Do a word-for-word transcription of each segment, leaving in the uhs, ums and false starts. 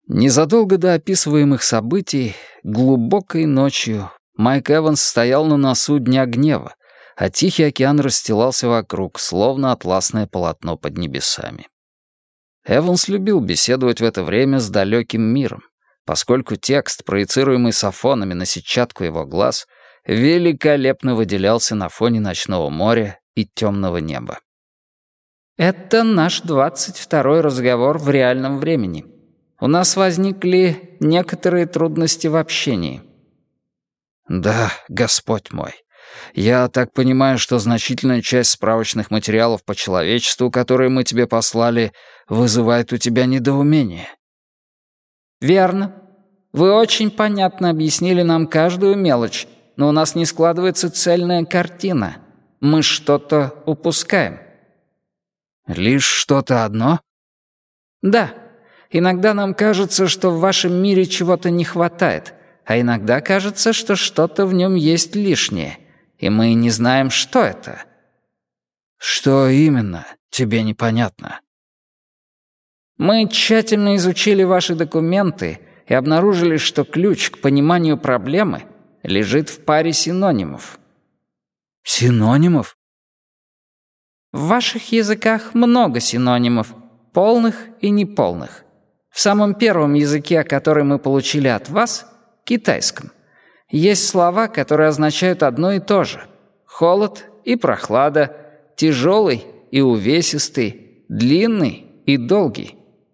Незадолго до описываемых событий, глубокой ночью, Майк Эванс стоял на носу Дня гнева, а Тихий океан расстилался вокруг, словно атласное полотно под небесами. Эванс любил беседовать в это время с далеким миром, поскольку текст, проецируемый сафонами на сетчатку его глаз, великолепно выделялся на фоне ночного моря и темного неба. «Это наш двадцать второй разговор в реальном времени. У нас возникли некоторые трудности в общении». «Да, Господь мой. Я так понимаю, что значительная часть справочных материалов по человечеству, которые мы тебе послали, вызывает у тебя недоумение». «Верно. Вы очень понятно объяснили нам каждую мелочь, но у нас не складывается цельная картина. Мы что-то упускаем». «Лишь что-то одно?» «Да. Иногда нам кажется, что в вашем мире чего-то не хватает, а иногда кажется, что что-то в нем есть лишнее, и мы не знаем, что это». «Что именно? Тебе непонятно». «Мы тщательно изучили ваши документы и обнаружили, что ключ к пониманию проблемы лежит в паре синонимов». «Синонимов?» В ваших языках много синонимов, полных и неполных. В самом первом языке, который мы получили от вас, китайском, есть слова, которые означают одно и то же. Холод и прохлада, тяжелый и увесистый, длинный и долгий.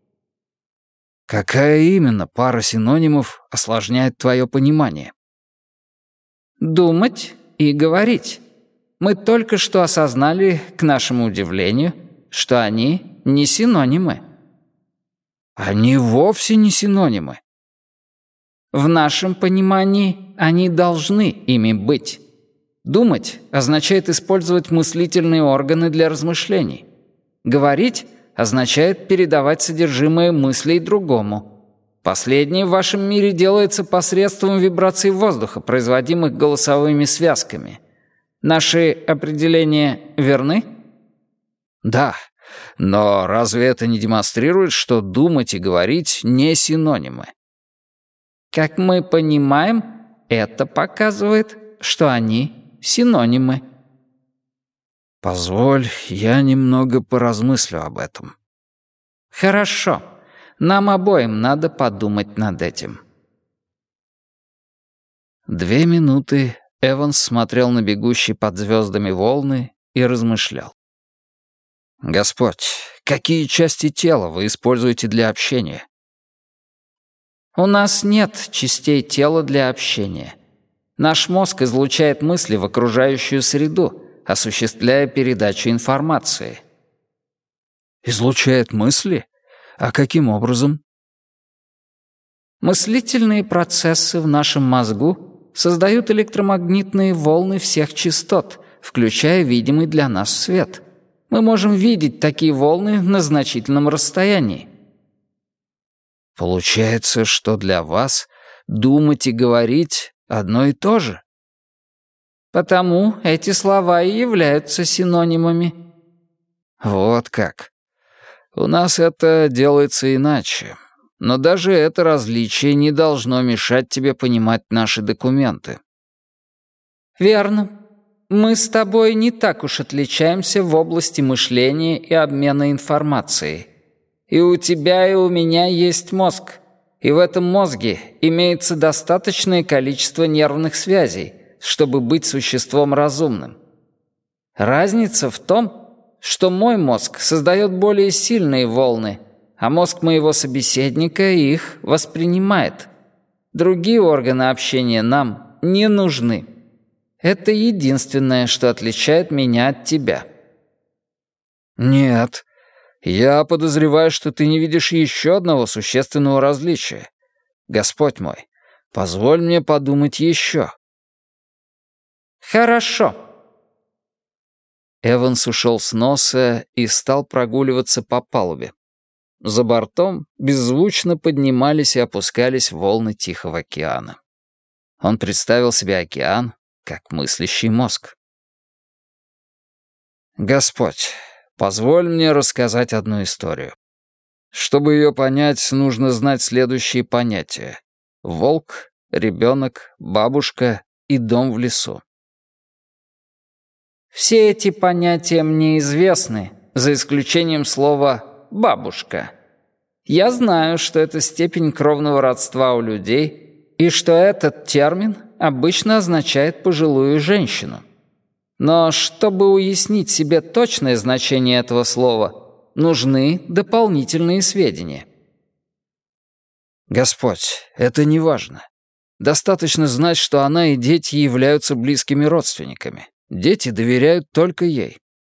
Какая именно пара синонимов осложняет твое понимание? Думать и говорить. Мы только что осознали, к нашему удивлению, что они не синонимы. Они вовсе не синонимы. В нашем понимании они должны ими быть. Думать означает использовать мыслительные органы для размышлений. Говорить означает передавать содержимое мыслей другому. Последнее в вашем мире делается посредством вибраций воздуха, производимых голосовыми связками. Наши определения верны? Да, но разве это не демонстрирует, что думать и говорить не синонимы? Как мы понимаем, это показывает, что они синонимы. Позволь, я немного поразмыслю об этом. Хорошо. Нам обоим надо подумать над этим. Две минуты Эванс смотрел на бегущие под звездами волны и размышлял. «Господь, какие части тела вы используете для общения?» У нас нет частей тела для общения. Наш мозг излучает мысли в окружающую среду, осуществляя передачу информации. Излучает мысли? А каким образом? Мыслительные процессы в нашем мозгу создают электромагнитные волны всех частот, включая видимый для нас свет. Мы можем видеть такие волны на значительном расстоянии. Получается, что для вас думать и говорить одно и то же? Потому эти слова и являются синонимами. Вот как. У нас это делается иначе. Но даже это различие не должно мешать тебе понимать наши документы. Верно. Мы с тобой не так уж отличаемся в области мышления и обмена информацией. И у тебя, и у меня есть мозг. И в этом мозге имеется достаточное количество нервных связей, чтобы быть существом разумным. Разница в том, что мой мозг создает более сильные волны, а мозг моего собеседника их воспринимает. Другие органы общения нам не нужны. Это единственное, что отличает меня от тебя. Нет, я подозреваю, что ты не видишь еще одного существенного различия. Господь мой, позволь мне подумать еще. Хорошо. Эванс ушел с носа и стал прогуливаться по палубе. За бортом беззвучно поднимались и опускались волны Тихого океана. Он представил себе океан как мыслящий мозг. «Господь, позволь мне рассказать одну историю. Чтобы ее понять, нужно знать следующие понятия. Волк, ребенок, бабушка и дом в лесу. Все эти понятия мне известны, за исключением слова «бабушка». Я знаю, что это степень кровного родства у людей, и что этот термин обычно означает пожилую женщину. Но чтобы уяснить себе точное значение этого слова, нужны дополнительные сведения. Господь, это не важно. Достаточно знать, что она и дети являются близкими родственниками. Дети доверяют только ей.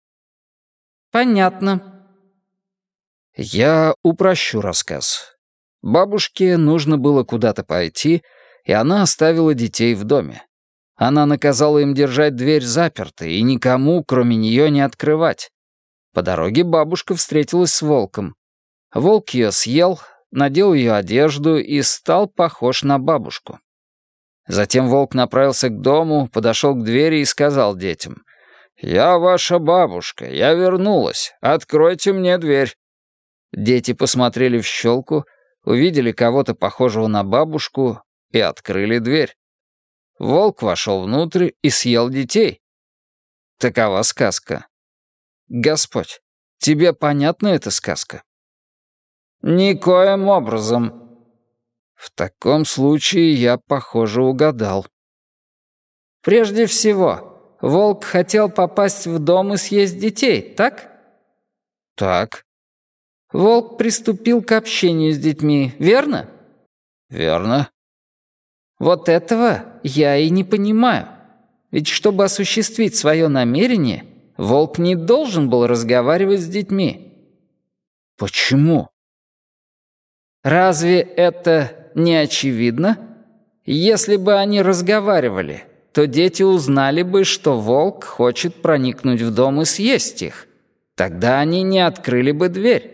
Понятно. Я упрощу рассказ. Бабушке нужно было куда-то пойти, и она оставила детей в доме. Она наказала им держать дверь запертой и никому, кроме нее, не открывать. По дороге бабушка встретилась с волком. Волк ее съел, надел ее одежду и стал похож на бабушку. Затем волк направился к дому, подошел к двери и сказал детям: «Я ваша бабушка, я вернулась, откройте мне дверь». Дети посмотрели в щелку, увидели кого-то похожего на бабушку и открыли дверь. Волк вошел внутрь и съел детей. Такова сказка. Господь, тебе понятна эта сказка? Никоим образом. В таком случае я, похоже, угадал. Прежде всего, волк хотел попасть в дом и съесть детей, так? Так. Волк приступил к общению с детьми, верно? Верно. Вот этого я и не понимаю. Ведь чтобы осуществить свое намерение, волк не должен был разговаривать с детьми. Почему? Разве это не очевидно? Если бы они разговаривали, то дети узнали бы, что волк хочет проникнуть в дом и съесть их. Тогда они не открыли бы дверь.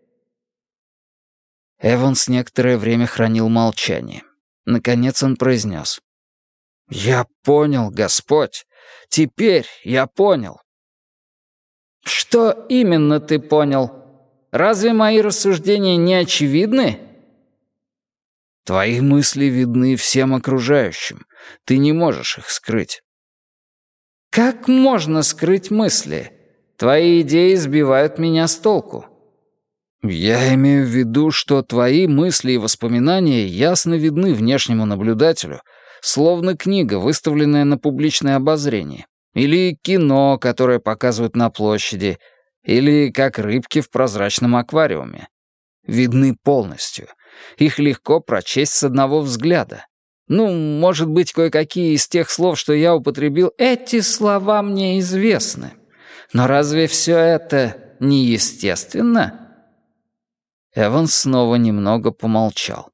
Эванс некоторое время хранил молчание. Наконец он произнес: «Я понял, Господь. Теперь я понял». «Что именно ты понял? Разве мои рассуждения не очевидны?» «Твои мысли видны всем окружающим. Ты не можешь их скрыть». «Как можно скрыть мысли? Твои идеи сбивают меня с толку». «Я имею в виду, что твои мысли и воспоминания ясно видны внешнему наблюдателю, словно книга, выставленная на публичное обозрение, или кино, которое показывают на площади, или как рыбки в прозрачном аквариуме. Видны полностью. Их легко прочесть с одного взгляда. Ну, может быть, кое-какие из тех слов, что я употребил, эти слова мне известны. Но разве все это неестественно?» Эванс снова немного помолчал.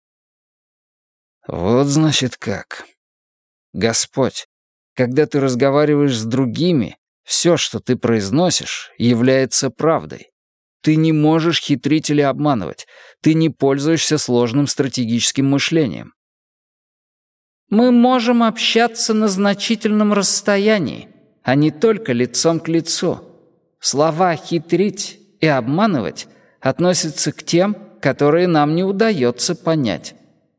«Вот значит как. Господь, когда ты разговариваешь с другими, все, что ты произносишь, является правдой. Ты не можешь хитрить или обманывать. Ты не пользуешься сложным стратегическим мышлением». «Мы можем общаться на значительном расстоянии, а не только лицом к лицу. Слова «хитрить» и «обманывать» относятся к тем, которые нам не удается понять».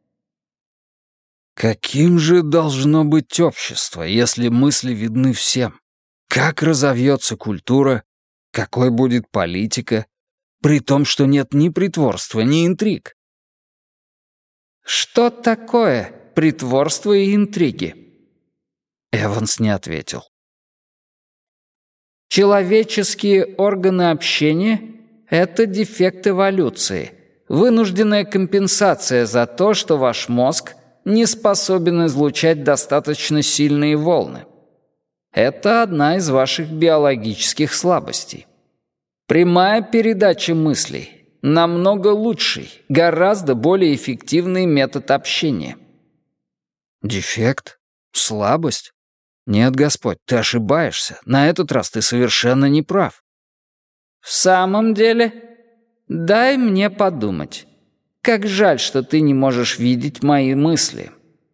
Каким же должно быть общество, если мысли видны всем? Как разовьется культура? Какой будет политика? При том, что нет ни притворства, ни интриг. «Что такое притворство и интриги?» Эванс не ответил. «Человеческие органы общения — это дефект эволюции, вынужденная компенсация за то, что ваш мозг не способен излучать достаточно сильные волны. Это одна из ваших биологических слабостей. Прямая передача мыслей — намного лучший, гораздо более эффективный метод общения». Дефект? Слабость? Нет, Господь, ты ошибаешься. На этот раз ты совершенно не прав. «В самом деле? Дай мне подумать. Как жаль, что ты не можешь видеть мои мысли».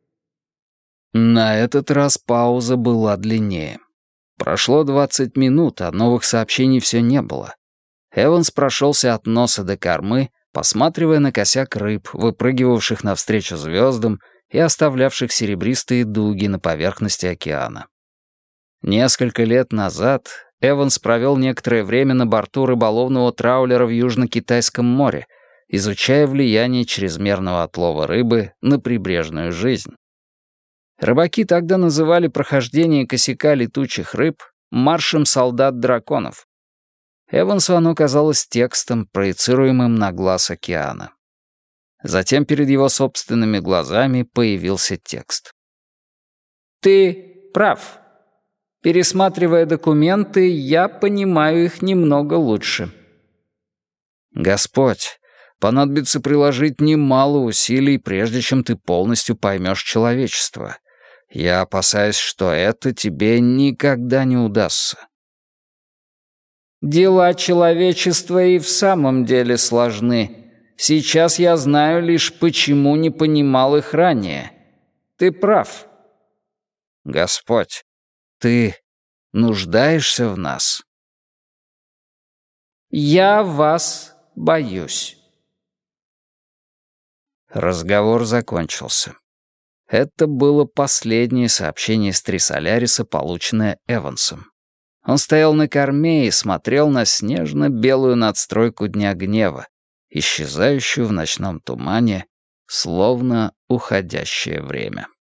На этот раз пауза была длиннее. Прошло двадцать минут, а новых сообщений все не было. Эванс прошелся от носа до кормы, посматривая на косяк рыб, выпрыгивавших навстречу звездам и оставлявших серебристые дуги на поверхности океана. Несколько лет назад Эванс провел некоторое время на борту рыболовного траулера в Южно-Китайском море, изучая влияние чрезмерного отлова рыбы на прибрежную жизнь. Рыбаки тогда называли прохождение косяка летучих рыб маршем солдат-драконов. Эвансу оно казалось текстом, проецируемым на глаз океана. Затем перед его собственными глазами появился текст. «Ты прав. Пересматривая документы, я понимаю их немного лучше». «Господь, понадобится приложить немало усилий, прежде чем ты полностью поймешь человечество. Я опасаюсь, что это тебе никогда не удастся». «Дела человечества и в самом деле сложны. Сейчас я знаю лишь, почему не понимал их ранее. Ты прав». «Господь, ты нуждаешься в нас?» «Я вас боюсь». Разговор закончился. Это было последнее сообщение с Трисоляриса, полученное Эвансом. Он стоял на корме и смотрел на снежно-белую надстройку Дня Гнева, исчезающую в ночном тумане, словно уходящее время.